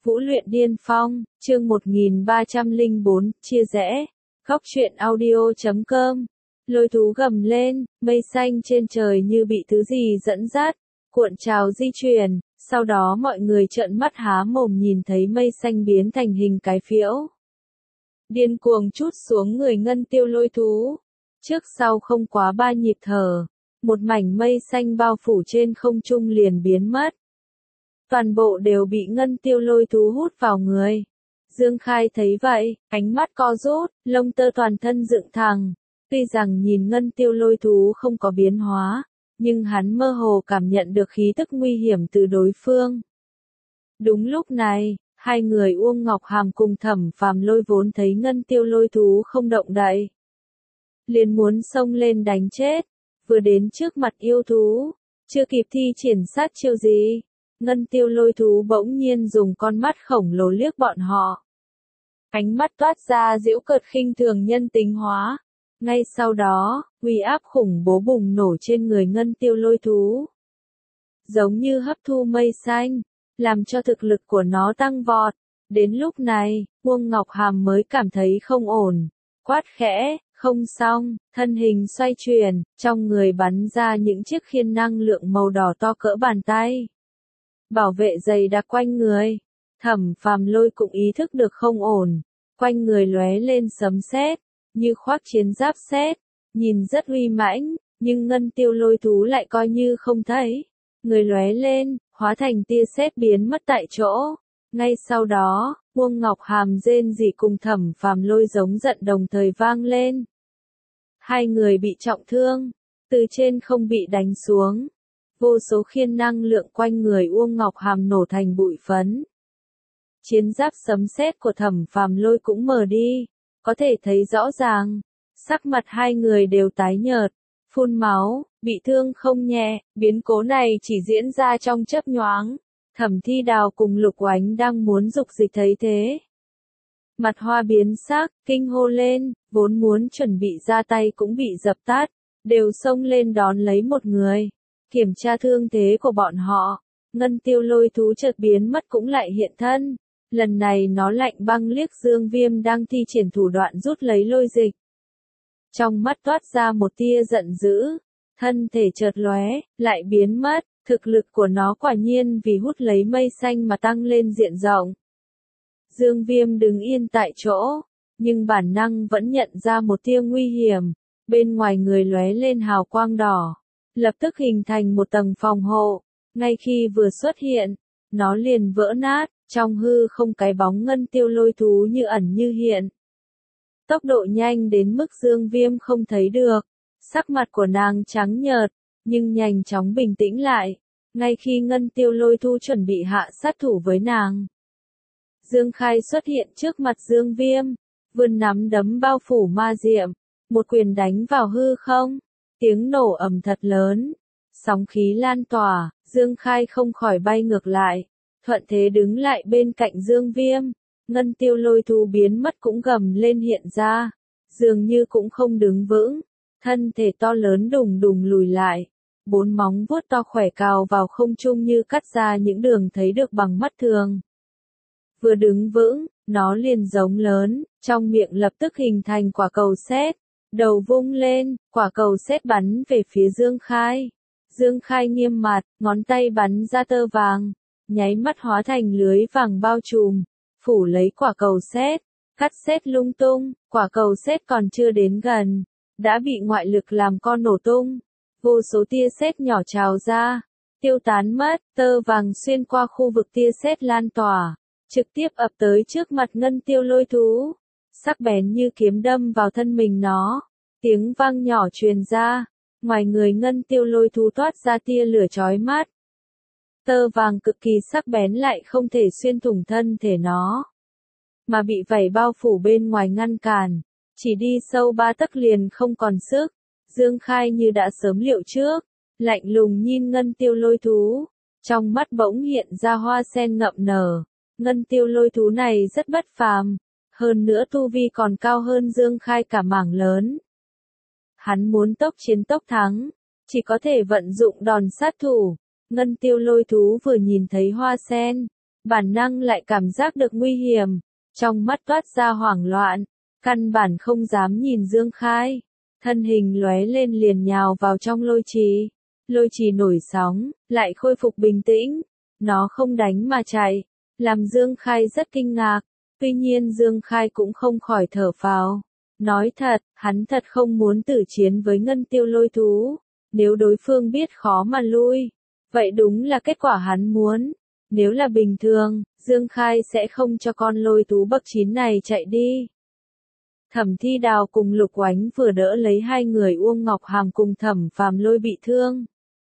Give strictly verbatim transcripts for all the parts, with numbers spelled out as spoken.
Vũ luyện điên phong, chương một nghìn ba trăm lẻ bốn, chia rẽ. Góc truyện audio chấm com. Lôi thú gầm lên, mây xanh trên trời như bị thứ gì dẫn dắt, cuộn trào di chuyển, sau đó mọi người trợn mắt há mồm nhìn thấy mây xanh biến thành hình cái phễu. Điên cuồng trút xuống người ngân tiêu lôi thú. Trước sau không quá ba nhịp thở, một mảnh mây xanh bao phủ trên không trung liền biến mất. Toàn bộ đều bị ngân tiêu lôi thú hút vào người. Dương Khai thấy vậy, ánh mắt co rút, lông tơ toàn thân dựng thẳng. Tuy rằng nhìn ngân tiêu lôi thú không có biến hóa, nhưng hắn mơ hồ cảm nhận được khí tức nguy hiểm từ đối phương. Đúng lúc này, hai người Uông Ngọc Hàm cùng Thẩm Phàm Lôi vốn thấy ngân tiêu lôi thú không động đậy, liền muốn xông lên đánh chết. Vừa đến trước mặt yêu thú, chưa kịp thi triển sát chiêu gì, ngân tiêu lôi thú bỗng nhiên dùng con mắt khổng lồ liếc bọn họ. Ánh mắt toát ra giễu cợt khinh thường nhân tính hóa. Ngay sau đó, uy áp khủng bố bùng nổ trên người ngân tiêu lôi thú. Giống như hấp thu mây xanh, làm cho thực lực của nó tăng vọt. Đến lúc này, Uông Ngọc Hàm mới cảm thấy không ổn. Quát khẽ, không xong, thân hình xoay chuyển, trong người bắn ra những chiếc khiên năng lượng màu đỏ to cỡ bàn tay. Bảo vệ dày đặc quanh người. Thẩm Phàm Lôi cũng ý thức được không ổn. Quanh người lóe lên sấm sét, như khoác chiến giáp sét, nhìn rất uy mãnh, nhưng ngân tiêu lôi thú lại coi như không thấy. Người lóe lên, hóa thành tia sét biến mất tại chỗ. Ngay sau đó, Uông Ngọc Hàm rên rỉ cùng Thẩm Phàm Lôi giống giận đồng thời vang lên. Hai người bị trọng thương, từ trên không bị đánh xuống. Vô số khiên năng lượng quanh người Uông Ngọc Hàm nổ thành bụi phấn. Chiến giáp sấm sét của Thẩm Phàm Lôi cũng mờ đi, có thể thấy rõ ràng, sắc mặt hai người đều tái nhợt, phun máu, bị thương không nhẹ. Biến cố này chỉ diễn ra trong chớp nhoáng. Thẩm Thi Đào cùng Lục Oánh đang muốn dục dịch thấy thế, mặt hoa biến sắc, kinh hô lên, vốn muốn chuẩn bị ra tay cũng bị dập tắt, đều xông lên đón lấy một người, kiểm tra thương thế của bọn họ. Ngân tiêu lôi thú chợt biến mất cũng lại hiện thân. Lần này nó lạnh băng liếc Dương Viêm đang thi triển thủ đoạn rút lấy lôi dịch. Trong mắt toát ra một tia giận dữ, thân thể chợt lóe, lại biến mất. Thực lực của nó quả nhiên vì hút lấy mây xanh mà tăng lên diện rộng. Dương Viêm đứng yên tại chỗ, nhưng bản năng vẫn nhận ra một tia nguy hiểm. Bên ngoài người lóe lên hào quang đỏ, lập tức hình thành một tầng phòng hộ. Ngay khi vừa xuất hiện, nó liền vỡ nát, trong hư không cái bóng ngân tiêu lôi thú như ẩn như hiện. Tốc độ nhanh đến mức Dương Viêm không thấy được, sắc mặt của nàng trắng nhợt, nhưng nhanh chóng bình tĩnh lại, ngay khi ngân tiêu lôi thú chuẩn bị hạ sát thủ với nàng. Dương Khai xuất hiện trước mặt Dương Viêm, vươn nắm đấm bao phủ ma diệm, một quyền đánh vào hư không, tiếng nổ ầm thật lớn, sóng khí lan tỏa, Dương Khai không khỏi bay ngược lại, thuận thế đứng lại bên cạnh Dương Viêm. Ngân tiêu lôi thú biến mất cũng gầm lên hiện ra, dường như cũng không đứng vững, thân thể to lớn đùng đùng lùi lại, bốn móng vuốt to khỏe cào vào không trung như cắt ra những đường thấy được bằng mắt thường. Vừa đứng vững, nó liền giống lớn, trong miệng lập tức hình thành quả cầu sét, đầu vung lên, quả cầu sét bắn về phía Dương Khai. Dương Khai nghiêm mặt, ngón tay bắn ra tơ vàng, nháy mắt hóa thành lưới vàng bao trùm, phủ lấy quả cầu sét, cắt sét lung tung. Quả cầu sét còn chưa đến gần, đã bị ngoại lực làm con nổ tung. Vô số tia sét nhỏ trào ra, tiêu tán mất, tơ vàng xuyên qua khu vực tia sét lan tỏa, trực tiếp ập tới trước mặt ngân tiêu lôi thú, sắc bén như kiếm đâm vào thân mình nó. Tiếng vang nhỏ truyền ra, ngoài người ngân tiêu lôi thú toát ra tia lửa chói mắt. Tơ vàng cực kỳ sắc bén lại không thể xuyên thủng thân thể nó, mà bị vảy bao phủ bên ngoài ngăn cản, chỉ đi sâu ba tấc liền không còn sức. Dương Khai như đã sớm liệu trước, lạnh lùng nhìn ngân tiêu lôi thú, trong mắt bỗng hiện ra hoa sen ngậm nở. Ngân tiêu lôi thú này rất bất phàm, hơn nữa tu vi còn cao hơn Dương Khai cả mảng lớn. Hắn muốn tốc chiến tốc thắng, chỉ có thể vận dụng đòn sát thủ. Ngân tiêu lôi thú vừa nhìn thấy hoa sen, bản năng lại cảm giác được nguy hiểm, trong mắt toát ra hoảng loạn, căn bản không dám nhìn Dương Khai, thân hình lóe lên liền nhào vào trong lôi trì. Lôi trì nổi sóng, lại khôi phục bình tĩnh, nó không đánh mà chạy, làm Dương Khai rất kinh ngạc, tuy nhiên Dương Khai cũng không khỏi thở phào. Nói thật, hắn thật không muốn tử chiến với ngân tiêu lôi thú, nếu đối phương biết khó mà lui, vậy đúng là kết quả hắn muốn. Nếu là bình thường, Dương Khai sẽ không cho con lôi thú bậc chín này chạy đi. Thẩm Thi Đào cùng Lục Oánh vừa đỡ lấy hai người Uông Ngọc Hàm cùng Thẩm Phàm Lôi bị thương.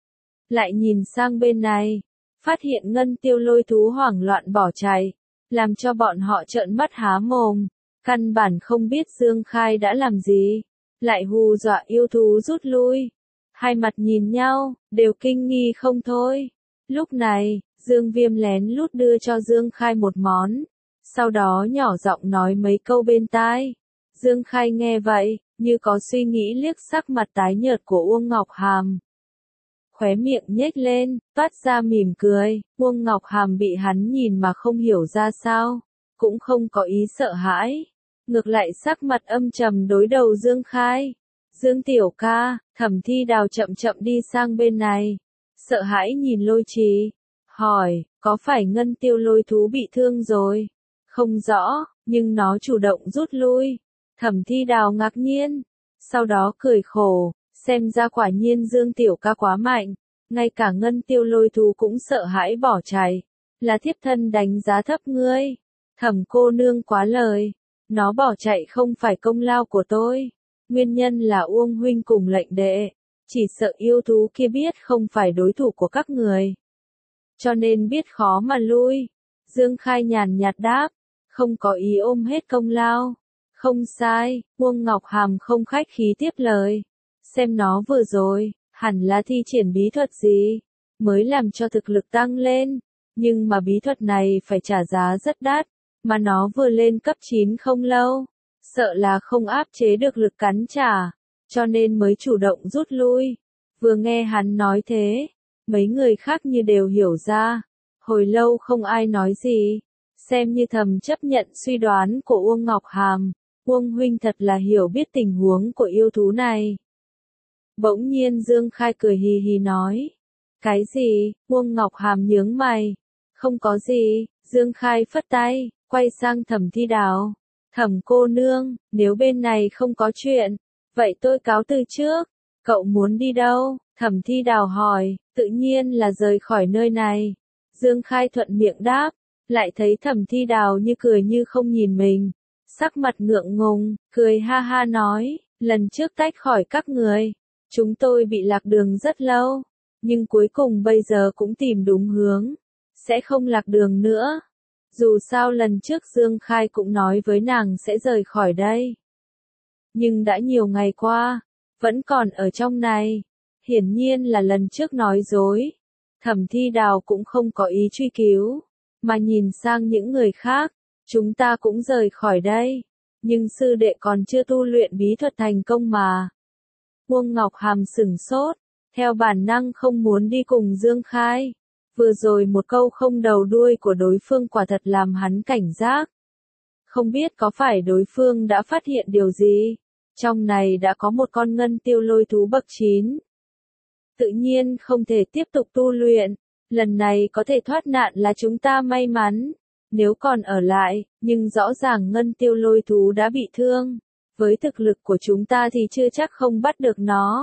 Lại nhìn sang bên này, phát hiện ngân tiêu lôi thú hoảng loạn bỏ chạy, làm cho bọn họ trợn mắt há mồm, căn bản không biết Dương Khai đã làm gì, lại hù dọa yêu thú rút lui. Hai mặt nhìn nhau, đều kinh nghi không thôi. Lúc này, Dương Viêm lén lút đưa cho Dương Khai một món, sau đó nhỏ giọng nói mấy câu bên tai. Dương Khai nghe vậy, như có suy nghĩ liếc sắc mặt tái nhợt của Uông Ngọc Hàm. Khóe miệng nhếch lên, toát ra mỉm cười, Uông Ngọc Hàm bị hắn nhìn mà không hiểu ra sao, cũng không có ý sợ hãi, ngược lại sắc mặt âm trầm đối đầu Dương Khai. Dương tiểu ca, Thẩm Thi Đào chậm chậm đi sang bên này, sợ hãi nhìn lôi trì, hỏi, có phải ngân tiêu lôi thú bị thương rồi? Không rõ, nhưng nó chủ động rút lui. Thẩm Thi Đào ngạc nhiên, sau đó cười khổ, xem ra quả nhiên Dương tiểu ca quá mạnh, ngay cả ngân tiêu lôi thú cũng sợ hãi bỏ chạy, là thiếp thân đánh giá thấp ngươi. Thẩm cô nương quá lời, nó bỏ chạy không phải công lao của tôi, nguyên nhân là Uông huynh cùng lệnh đệ, chỉ sợ yêu thú kia biết không phải đối thủ của các người, cho nên biết khó mà lui. Dương Khai nhàn nhạt đáp, không có ý ôm hết công lao. Không sai, Uông Ngọc Hàm không khách khí tiếp lời. Xem nó vừa rồi, hẳn là thi triển bí thuật gì, mới làm cho thực lực tăng lên. Nhưng mà bí thuật này phải trả giá rất đắt, mà nó vừa lên cấp chín không lâu, sợ là không áp chế được lực cắn trả, cho nên mới chủ động rút lui. Vừa nghe hắn nói thế, mấy người khác như đều hiểu ra, hồi lâu không ai nói gì, xem như thầm chấp nhận suy đoán của Uông Ngọc Hàm. Uông huynh thật là hiểu biết tình huống của yêu thú này. Bỗng nhiên Dương Khai cười hì hì nói. Cái gì? Uông Ngọc Hàm nhướng mày. Không có gì, Dương Khai phất tay, quay sang Thẩm Thi Đào. Thẩm cô nương, nếu bên này không có chuyện, vậy tôi cáo từ trước. Cậu muốn đi đâu? Thẩm Thi Đào hỏi, tự nhiên là rời khỏi nơi này. Dương Khai thuận miệng đáp, lại thấy Thẩm Thi Đào như cười như không nhìn mình. Sắc mặt ngượng ngùng, cười ha ha nói, lần trước tách khỏi các người, chúng tôi bị lạc đường rất lâu, nhưng cuối cùng bây giờ cũng tìm đúng hướng, sẽ không lạc đường nữa. Dù sao lần trước Dương Khai cũng nói với nàng sẽ rời khỏi đây. Nhưng đã nhiều ngày qua, vẫn còn ở trong này, hiển nhiên là lần trước nói dối. Thẩm Thi Đào cũng không có ý truy cứu, mà nhìn sang những người khác. Chúng ta cũng rời khỏi đây, nhưng sư đệ còn chưa tu luyện bí thuật thành công mà. Uông Ngọc Hàm sửng sốt, theo bản năng không muốn đi cùng Dương Khai. Vừa rồi một câu không đầu đuôi của đối phương quả thật làm hắn cảnh giác. Không biết có phải đối phương đã phát hiện điều gì, trong này đã có một con ngân tiêu lôi thú bậc chín. Tự nhiên không thể tiếp tục tu luyện, lần này có thể thoát nạn là chúng ta may mắn. Nếu còn ở lại, nhưng rõ ràng ngân tiêu lôi thú đã bị thương, với thực lực của chúng ta thì chưa chắc không bắt được nó.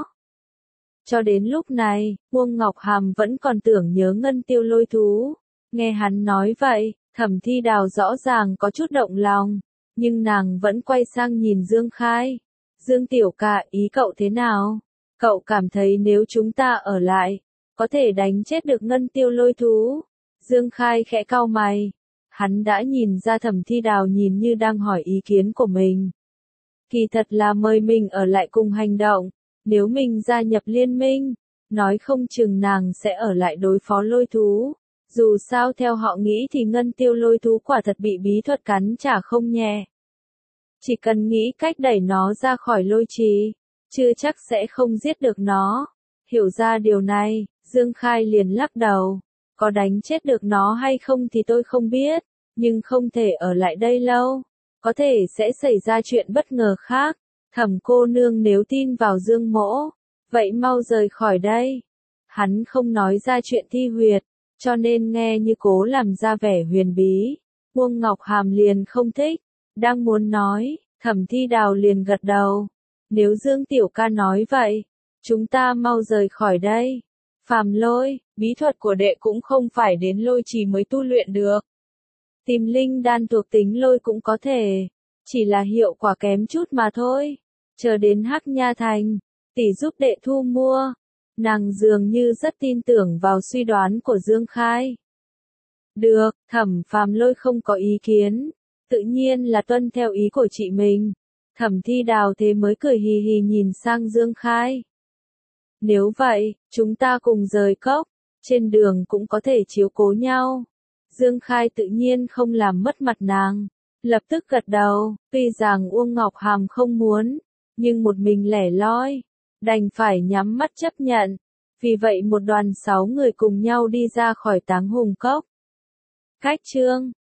Cho đến lúc này, Uông Ngọc Hàm vẫn còn tưởng nhớ ngân tiêu lôi thú. Nghe hắn nói vậy, Thẩm Thi Đào rõ ràng có chút động lòng, nhưng nàng vẫn quay sang nhìn Dương Khai. Dương tiểu ca, ý cậu thế nào? Cậu cảm thấy nếu chúng ta ở lại, có thể đánh chết được ngân tiêu lôi thú? Dương Khai khẽ cau mày. Hắn đã nhìn ra Thẩm Thi Đào nhìn như đang hỏi ý kiến của mình. Kỳ thật là mời mình ở lại cùng hành động, nếu mình gia nhập liên minh, nói không chừng nàng sẽ ở lại đối phó lôi thú. Dù sao theo họ nghĩ thì ngân tiêu lôi thú quả thật bị bí thuật cắn trả không nhẹ. Chỉ cần nghĩ cách đẩy nó ra khỏi lôi trì, chưa chắc sẽ không giết được nó. Hiểu ra điều này, Dương Khai liền lắc đầu. Có đánh chết được nó hay không thì tôi không biết, nhưng không thể ở lại đây lâu. Có thể sẽ xảy ra chuyện bất ngờ khác. Thẩm cô nương nếu tin vào Dương Mỗ, vậy mau rời khỏi đây. Hắn không nói ra chuyện thi huyệt, cho nên nghe như cố làm ra vẻ huyền bí. Uông Ngọc Hàm liền không thích, đang muốn nói, Thẩm Thi Đào liền gật đầu. Nếu Dương Tiểu ca nói vậy, chúng ta mau rời khỏi đây. Phàm Lôi, bí thuật của đệ cũng không phải đến lôi trì mới tu luyện được. Tìm linh đan thuộc tính lôi cũng có thể, chỉ là hiệu quả kém chút mà thôi. Chờ đến Hắc Nha Thành, tỷ giúp đệ thu mua. Nàng dường như rất tin tưởng vào suy đoán của Dương Khai. Được, Thẩm Phàm Lôi không có ý kiến, tự nhiên là tuân theo ý của chị mình. Thẩm Thi Đào thế mới cười hì hì nhìn sang Dương Khai. Nếu vậy, chúng ta cùng rời cốc, trên đường cũng có thể chiếu cố nhau. Dương Khai tự nhiên không làm mất mặt nàng, lập tức gật đầu, tuy rằng Uông Ngọc Hàm không muốn, nhưng một mình lẻ loi, đành phải nhắm mắt chấp nhận. Vì vậy một đoàn sáu người cùng nhau đi ra khỏi Táng Hùng Cốc. Cách chương